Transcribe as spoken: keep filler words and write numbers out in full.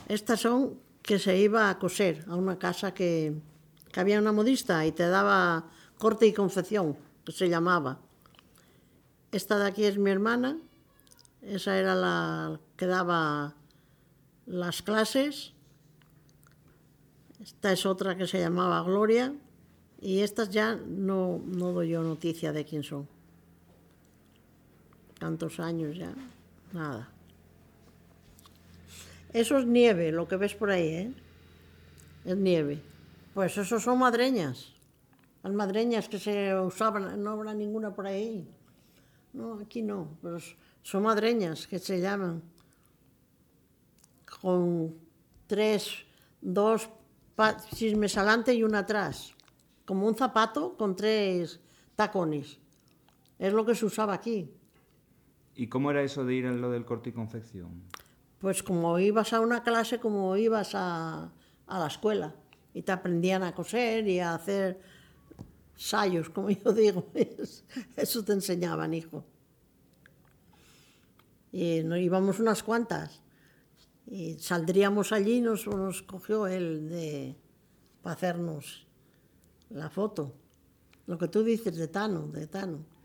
Estas son que se iba a coser a una casa que, que había una modista y te daba corte y confección, que se llamaba. Esta de aquí es mi hermana, esa era la que daba las clases. Esta es otra que se llamaba Gloria y estas ya no, no doy yo noticia de quién son. Tantos años ya, nada. Eso es nieve, lo que ves por ahí, ¿eh? Es nieve. Pues eso son madreñas. Las madreñas que se usaban, no habrá ninguna por ahí. No, aquí no, pero son madreñas que se llaman. Con tres, dos chismes adelante y una atrás. Como un zapato con tres tacones. Es lo que se usaba aquí. ¿Y cómo era eso de ir a lo del corte y confección? Pues como ibas a una clase, como ibas a, a la escuela. Y te aprendían a coser y a hacer sayos, como yo digo. Eso te enseñaban, hijo. Y nos íbamos unas cuantas. Y saldríamos allí, nos, nos cogió él de, para hacernos la foto. Lo que tú dices de Tano, de Tano.